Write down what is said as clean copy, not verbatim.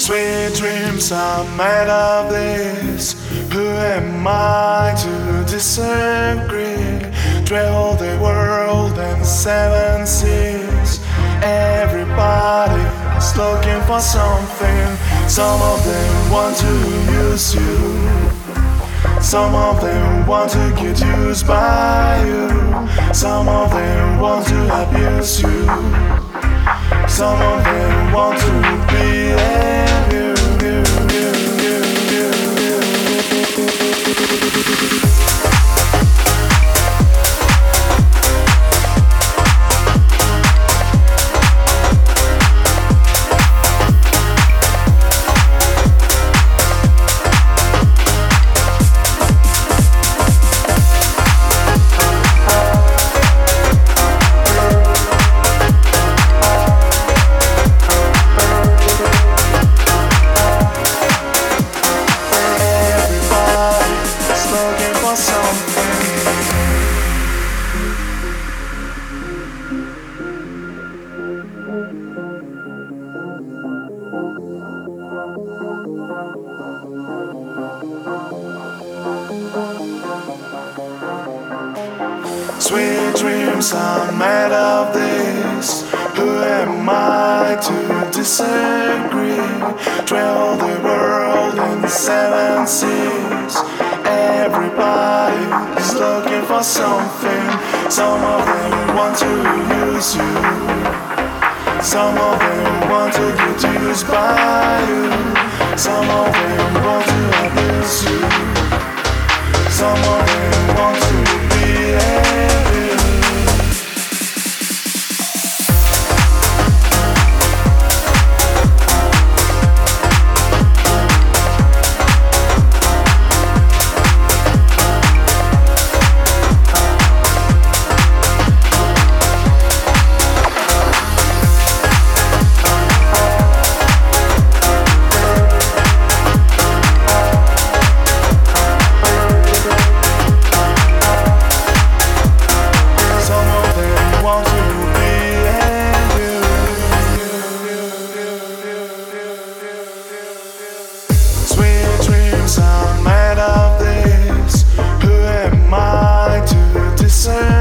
Sweet dreams are made of this. Who am I to disagree? Travel the world and seven seas. Everybody's looking for something. Some of them want to use you. Some of them want to get used by you. Some of them want to abuse you. Some of them want to be you. Sweet dreams are made of this. Who am I to disagree? Travel the world in seven seas. Everybody is looking for something. Some of them want to use you. Some of them want to get used by you. Some of them want to abuse you. Some of them want to be you. Are made of this. Who am I to discern?